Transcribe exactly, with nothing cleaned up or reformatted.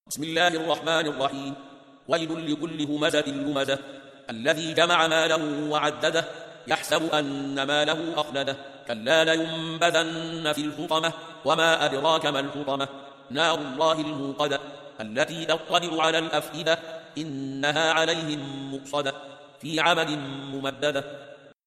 بسم الله الرحمن الرحيم. ويل لكل همزة لمزة الذي جمع ماله وعدده يحسب أن ماله أخلده كلا لينبذن في الحطمة وما أدراك ما الحطمة نار الله الموقدة التي تطلع على الأفئدة إنها عليهم مؤصدة في عمد ممددة